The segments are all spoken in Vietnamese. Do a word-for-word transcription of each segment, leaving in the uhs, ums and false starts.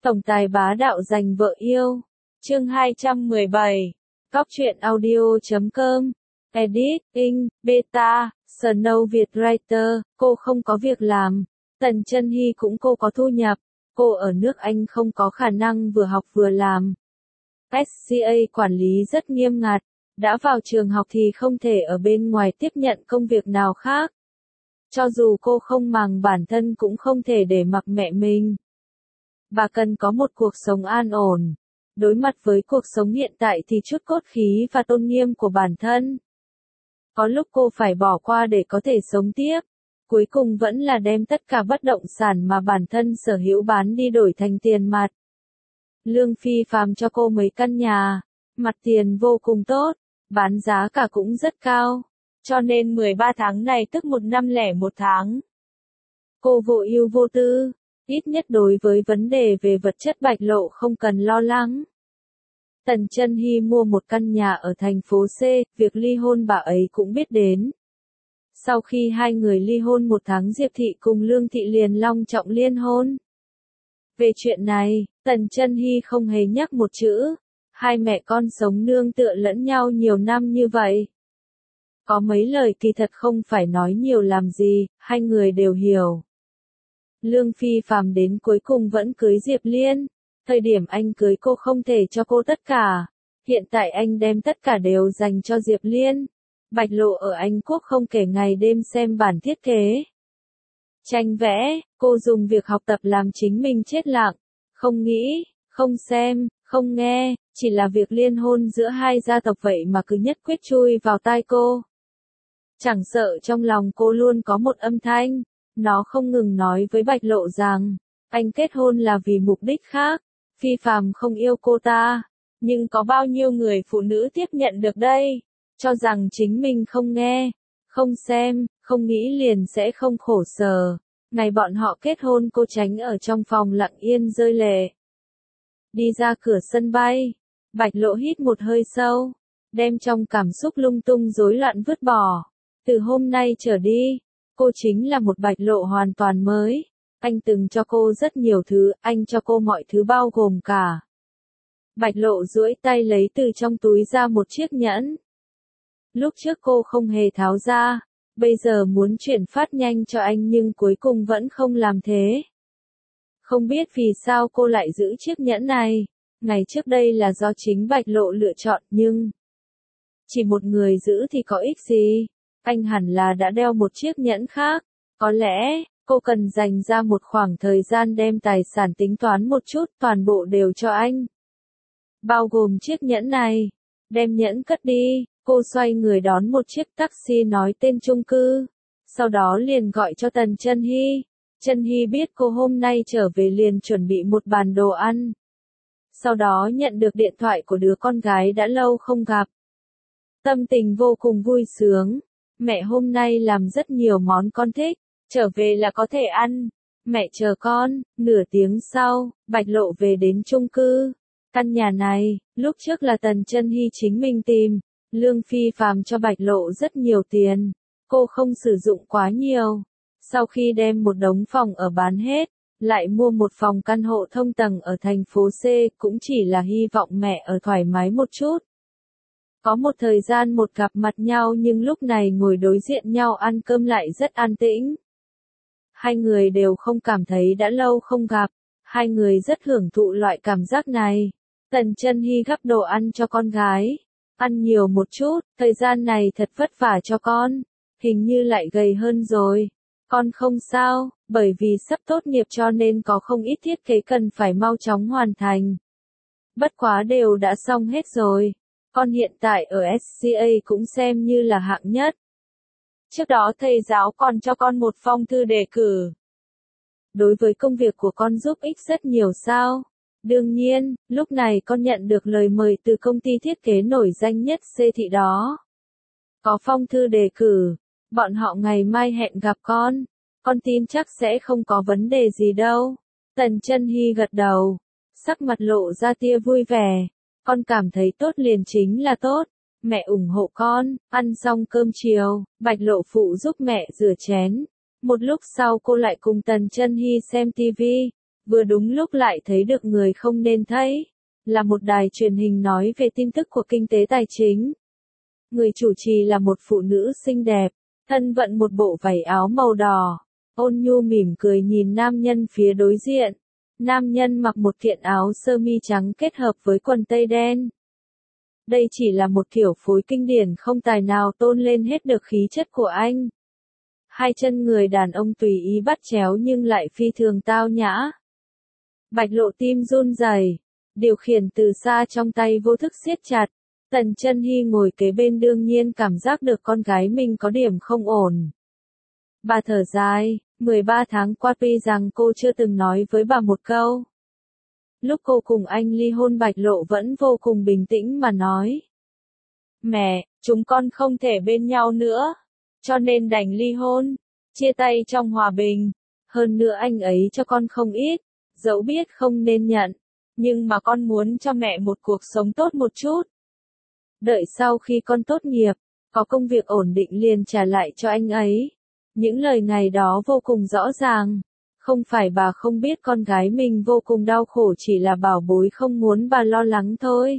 Tổng tài bá đạo giành vợ yêu. Chương hai trăm mười bảy. Cóc truyện audio chấm com. Edit, in, beta, Snow Việt Writer. Cô không có việc làm. Tần Chân Hy cũng cô có thu nhập. Cô ở nước Anh không có khả năng vừa học vừa làm. ét xê a quản lý rất nghiêm ngặt. Đã vào trường học thì không thể ở bên ngoài tiếp nhận công việc nào khác. Cho dù cô không màng bản thân cũng không thể để mặc mẹ mình. Bà cần có một cuộc sống an ổn. Đối mặt với cuộc sống hiện tại thì chút cốt khí và tôn nghiêm của bản thân. Có lúc cô phải bỏ qua để có thể sống tiếp. Cuối cùng vẫn là đem tất cả bất động sản mà bản thân sở hữu bán đi đổi thành tiền mặt. Lương phi phàm cho cô mấy căn nhà. Mặt tiền vô cùng tốt. Bán giá cả cũng rất cao. Cho nên mười ba tháng này tức một năm lẻ một tháng. Cô vô ưu vô tư. Ít nhất đối với vấn đề về vật chất Bạch Lộ không cần lo lắng. Tần Chân Hy mua một căn nhà ở thành phố C, việc ly hôn bà ấy cũng biết đến. Sau khi hai người ly hôn một tháng Diệp Thị cùng Lương Thị liền long trọng liên hôn. Về chuyện này, Tần Chân Hy không hề nhắc một chữ. Hai mẹ con sống nương tựa lẫn nhau nhiều năm như vậy. Có mấy lời kỳ thật không phải nói nhiều làm gì, hai người đều hiểu. Lương phi phàm đến cuối cùng vẫn cưới Diệp Liên. Thời điểm anh cưới cô không thể cho cô tất cả. Hiện tại anh đem tất cả đều dành cho Diệp Liên. Bạch Lộ ở Anh Quốc không kể ngày đêm xem bản thiết kế. Tranh vẽ, cô dùng việc học tập làm chính mình chết lặng. Không nghĩ, không xem, không nghe, chỉ là việc liên hôn giữa hai gia tộc vậy mà cứ nhất quyết chui vào tai cô. Chẳng sợ trong lòng cô luôn có một âm thanh. Nó không ngừng nói với Bạch Lộ rằng, anh kết hôn là vì mục đích khác, phi phàm không yêu cô ta. Nhưng có bao nhiêu người phụ nữ tiếp nhận được đây, cho rằng chính mình không nghe, không xem, không nghĩ liền sẽ không khổ sở. Ngày bọn họ kết hôn cô tránh ở trong phòng lặng yên rơi lệ. Đi ra cửa sân bay, Bạch Lộ hít một hơi sâu, đem trong cảm xúc lung tung rối loạn vứt bỏ. Từ hôm nay trở đi, cô chính là một Bạch Lộ hoàn toàn mới. Anh từng cho cô rất nhiều thứ, anh cho cô mọi thứ bao gồm cả. Bạch Lộ duỗi tay lấy từ trong túi ra một chiếc nhẫn. Lúc trước cô không hề tháo ra, bây giờ muốn chuyển phát nhanh cho anh nhưng cuối cùng vẫn không làm thế. Không biết vì sao cô lại giữ chiếc nhẫn này. Ngày trước đây là do chính Bạch Lộ lựa chọn nhưng chỉ một người giữ thì có ích gì. Anh hẳn là đã đeo một chiếc nhẫn khác. Có lẽ, cô cần dành ra một khoảng thời gian đem tài sản tính toán một chút, toàn bộ đều cho anh. Bao gồm chiếc nhẫn này. Đem nhẫn cất đi, cô xoay người đón một chiếc taxi nói tên chung cư. Sau đó liền gọi cho Tần Chân Hy. Chân Hy biết cô hôm nay trở về liền chuẩn bị một bàn đồ ăn. Sau đó nhận được điện thoại của đứa con gái đã lâu không gặp. Tâm tình vô cùng vui sướng. Mẹ hôm nay làm rất nhiều món con thích, trở về là có thể ăn. Mẹ chờ con. Nửa tiếng sau, Bạch Lộ về đến chung cư. Căn nhà này, lúc trước là Tần Chân Hy chính mình tìm. Lương phi phàm cho Bạch Lộ rất nhiều tiền. Cô không sử dụng quá nhiều. Sau khi đem một đống phòng ở bán hết, lại mua một phòng căn hộ thông tầng ở thành phố C, cũng chỉ là hy vọng mẹ ở thoải mái một chút. Có một thời gian một gặp mặt nhau nhưng lúc này ngồi đối diện nhau ăn cơm lại rất an tĩnh. Hai người đều không cảm thấy đã lâu không gặp. Hai người rất hưởng thụ loại cảm giác này. Tần Chân Hy gắp đồ ăn cho con gái. Ăn nhiều một chút, thời gian này thật vất vả cho con. Hình như lại gầy hơn rồi. Con không sao, bởi vì sắp tốt nghiệp cho nên có không ít thiết kế cần phải mau chóng hoàn thành. Bất quá đều đã xong hết rồi. Con hiện tại ở ét xê a cũng xem như là hạng nhất. Trước đó thầy giáo còn cho con một phong thư đề cử. Đối với công việc của con giúp ích rất nhiều sao? Đương nhiên, lúc này con nhận được lời mời từ công ty thiết kế nổi danh nhất C thị đó. Có phong thư đề cử. Bọn họ ngày mai hẹn gặp con. Con tin chắc sẽ không có vấn đề gì đâu. Tần Chân Hy gật đầu. Sắc mặt lộ ra tia vui vẻ. Con cảm thấy tốt liền chính là tốt. Mẹ ủng hộ con. Ăn xong cơm chiều, Bạch Lộ phụ giúp mẹ rửa chén. Một lúc sau cô lại cùng Tần Chân Hy xem tivi. Vừa đúng lúc lại thấy được người không nên thấy, là một đài truyền hình nói về tin tức của kinh tế tài chính. Người chủ trì là một phụ nữ xinh đẹp, thân vận một bộ váy áo màu đỏ, ôn nhu mỉm cười nhìn nam nhân phía đối diện. Nam nhân mặc một kiện áo sơ mi trắng kết hợp với quần tây đen. Đây chỉ là một kiểu phối kinh điển không tài nào tôn lên hết được khí chất của anh. Hai chân người đàn ông tùy ý bắt chéo nhưng lại phi thường tao nhã. Bạch Lộ tim run rẩy, điều khiển từ xa trong tay vô thức siết chặt. Tần Chân Hy ngồi kế bên đương nhiên cảm giác được con gái mình có điểm không ổn. Bà thở dài, mười ba tháng qua tuy rằng cô chưa từng nói với bà một câu. Lúc cô cùng anh ly hôn Bạch Lộ vẫn vô cùng bình tĩnh mà nói. Mẹ, chúng con không thể bên nhau nữa, cho nên đành ly hôn, chia tay trong hòa bình. Hơn nữa anh ấy cho con không ít, dẫu biết không nên nhận, nhưng mà con muốn cho mẹ một cuộc sống tốt một chút. Đợi sau khi con tốt nghiệp, có công việc ổn định liền trả lại cho anh ấy. Những lời ngày đó vô cùng rõ ràng. Không phải bà không biết con gái mình vô cùng đau khổ, chỉ là bảo bối không muốn bà lo lắng thôi.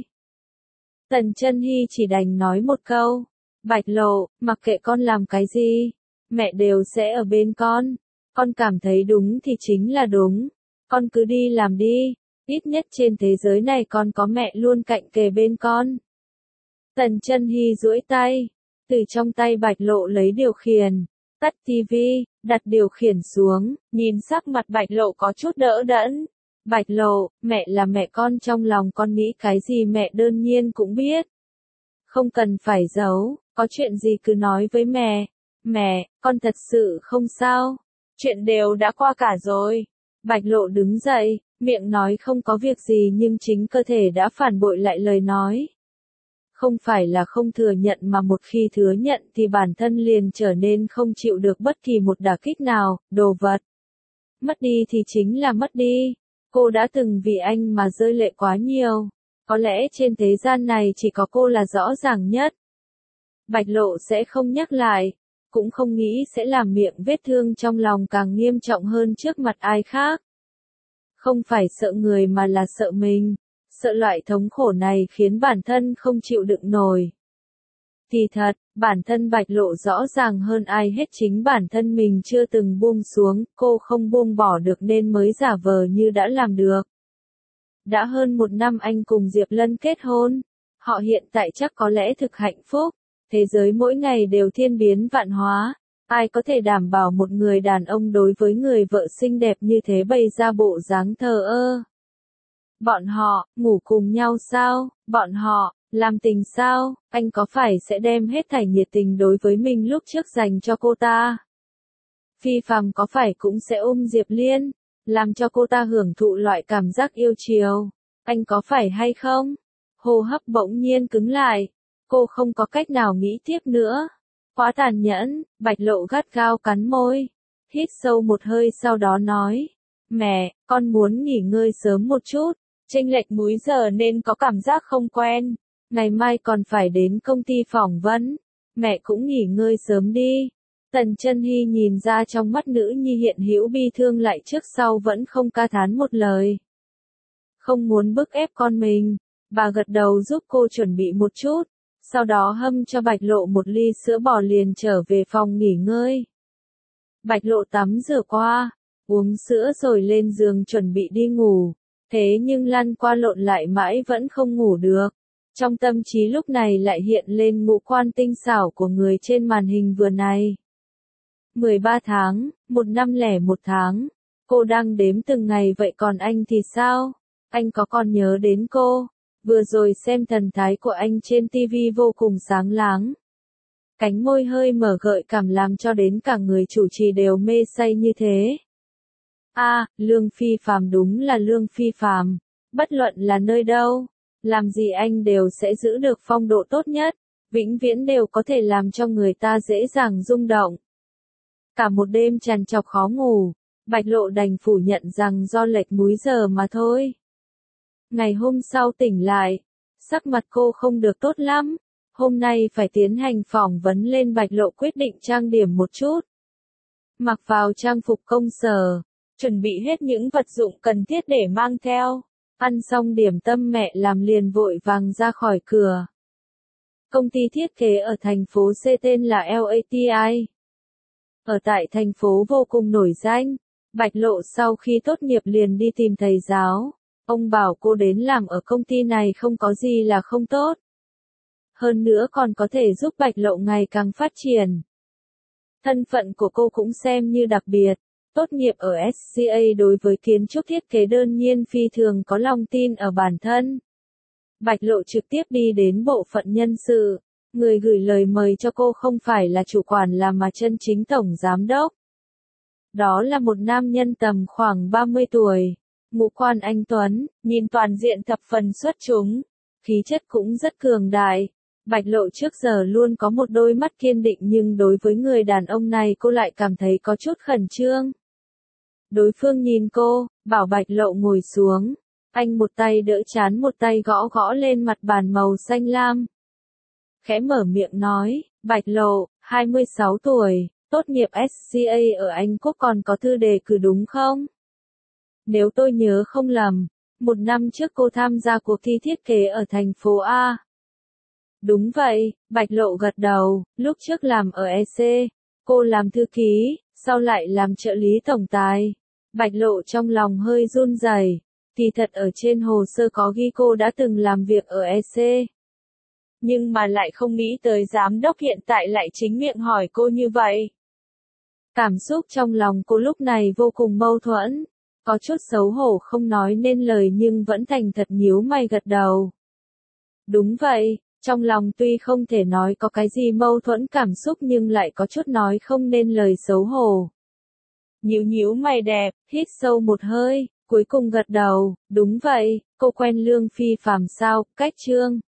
Tần Chân Hy chỉ đành nói một câu. Bạch Lộ, mặc kệ con làm cái gì, mẹ đều sẽ ở bên con. Con cảm thấy đúng thì chính là đúng. Con cứ đi làm đi. Ít nhất trên thế giới này con có mẹ luôn cạnh kề bên con. Tần Chân Hy duỗi tay. Từ trong tay Bạch Lộ lấy điều khiển. Tắt tivi, đặt điều khiển xuống, nhìn sắc mặt Bạch Lộ có chút đỡ đẫn. Bạch Lộ, mẹ là mẹ con, trong lòng con nghĩ cái gì mẹ đương nhiên cũng biết. Không cần phải giấu, có chuyện gì cứ nói với mẹ. Mẹ, con thật sự không sao. Chuyện đều đã qua cả rồi. Bạch Lộ đứng dậy, miệng nói không có việc gì nhưng chính cơ thể đã phản bội lại lời nói. Không phải là không thừa nhận mà một khi thừa nhận thì bản thân liền trở nên không chịu được bất kỳ một đả kích nào, đồ vật. Mất đi thì chính là mất đi. Cô đã từng vì anh mà rơi lệ quá nhiều. Có lẽ trên thế gian này chỉ có cô là rõ ràng nhất. Bạch Lộ sẽ không nhắc lại, cũng không nghĩ sẽ làm miệng vết thương trong lòng càng nghiêm trọng hơn trước mặt ai khác. Không phải sợ người mà là sợ mình. Sợ loại thống khổ này khiến bản thân không chịu đựng nổi. Thì thật, bản thân Bạch Lộ rõ ràng hơn ai hết chính bản thân mình chưa từng buông xuống, cô không buông bỏ được nên mới giả vờ như đã làm được. Đã hơn một năm anh cùng Diệp Lân kết hôn, họ hiện tại chắc có lẽ thực hạnh phúc, thế giới mỗi ngày đều thiên biến vạn hóa, ai có thể đảm bảo một người đàn ông đối với người vợ xinh đẹp như thế bày ra bộ dáng thờ ơ. Bọn họ, ngủ cùng nhau sao? Bọn họ, làm tình sao? Anh có phải sẽ đem hết thảy nhiệt tình đối với mình lúc trước dành cho cô ta? Phi Phàm có phải cũng sẽ ôm Diệp Liên, làm cho cô ta hưởng thụ loại cảm giác yêu chiều? Anh có phải hay không? Hô hấp bỗng nhiên cứng lại. Cô không có cách nào nghĩ tiếp nữa. Quá tàn nhẫn, Bạch Lộ gắt gao cắn môi. Hít sâu một hơi sau đó nói. Mẹ, con muốn nghỉ ngơi sớm một chút. Chênh lệch múi giờ nên có cảm giác không quen. Ngày mai còn phải đến công ty phỏng vấn. Mẹ cũng nghỉ ngơi sớm đi. Tần Chân Hy nhìn ra trong mắt nữ nhi hiện hữu bi thương lại trước sau vẫn không ca thán một lời. Không muốn bức ép con mình. Bà gật đầu giúp cô chuẩn bị một chút. Sau đó hâm cho Bạch Lộ một ly sữa bò liền trở về phòng nghỉ ngơi. Bạch Lộ tắm rửa qua, uống sữa rồi lên giường chuẩn bị đi ngủ. Thế nhưng lăn qua lộn lại mãi vẫn không ngủ được. Trong tâm trí lúc này lại hiện lên ngũ quan tinh xảo của người trên màn hình vừa này. mười ba tháng, một năm lẻ một tháng. Cô đang đếm từng ngày vậy còn anh thì sao? Anh có còn nhớ đến cô? Vừa rồi xem thần thái của anh trên tivi vô cùng sáng láng. Cánh môi hơi mở gợi cảm làm cho đến cả người chủ trì đều mê say như thế. A, à, Lương Phi Phàm đúng là Lương Phi Phàm, bất luận là nơi đâu, làm gì anh đều sẽ giữ được phong độ tốt nhất, vĩnh viễn đều có thể làm cho người ta dễ dàng rung động. Cả một đêm trằn trọc khó ngủ, Bạch Lộ đành phủ nhận rằng do lệch múi giờ mà thôi. Ngày hôm sau tỉnh lại, sắc mặt cô không được tốt lắm, hôm nay phải tiến hành phỏng vấn lên Bạch Lộ quyết định trang điểm một chút. Mặc vào trang phục công sở, chuẩn bị hết những vật dụng cần thiết để mang theo. Ăn xong điểm tâm mẹ làm liền vội vàng ra khỏi cửa. Công ty thiết kế ở thành phố C tên là lờ a tê i. Ở tại thành phố vô cùng nổi danh, Bạch Lộ sau khi tốt nghiệp liền đi tìm thầy giáo. Ông bảo cô đến làm ở công ty này không có gì là không tốt. Hơn nữa còn có thể giúp Bạch Lộ ngày càng phát triển. Thân phận của cô cũng xem như đặc biệt. Tốt nghiệp ở ét xê a đối với kiến trúc thiết kế đơn nhiên phi thường có lòng tin ở bản thân. Bạch Lộ trực tiếp đi đến bộ phận nhân sự. Người gửi lời mời cho cô không phải là chủ quản là mà chân chính tổng giám đốc. Đó là một nam nhân tầm khoảng ba mươi tuổi. Ngũ quan anh tuấn, nhìn toàn diện thập phần xuất chúng. Khí chất cũng rất cường đại. Bạch Lộ trước giờ luôn có một đôi mắt kiên định nhưng đối với người đàn ông này cô lại cảm thấy có chút khẩn trương. Đối phương nhìn cô, bảo Bạch Lộ ngồi xuống. Anh một tay đỡ chán một tay gõ gõ lên mặt bàn màu xanh lam. Khẽ mở miệng nói, Bạch Lộ, hai mươi sáu tuổi, tốt nghiệp ét xê a ở Anh Quốc còn có thư đề cử đúng không? Nếu tôi nhớ không lầm, một năm trước cô tham gia cuộc thi thiết kế ở thành phố A. Đúng vậy, Bạch Lộ gật đầu, lúc trước làm ở e xê, cô làm thư ký, sau lại làm trợ lý tổng tài. Bạch Lộ trong lòng hơi run rẩy, thì thật ở trên hồ sơ có ghi cô đã từng làm việc ở e xê. Nhưng mà lại không nghĩ tới giám đốc hiện tại lại chính miệng hỏi cô như vậy. Cảm xúc trong lòng cô lúc này vô cùng mâu thuẫn, có chút xấu hổ không nói nên lời nhưng vẫn thành thật nhíu mày gật đầu. Đúng vậy, trong lòng tuy không thể nói có cái gì mâu thuẫn cảm xúc nhưng lại có chút nói không nên lời xấu hổ. Nhíu nhíu mày đẹp, hít sâu một hơi, cuối cùng gật đầu, đúng vậy, cô quen Lương Phi Phàm sao, cách Trương.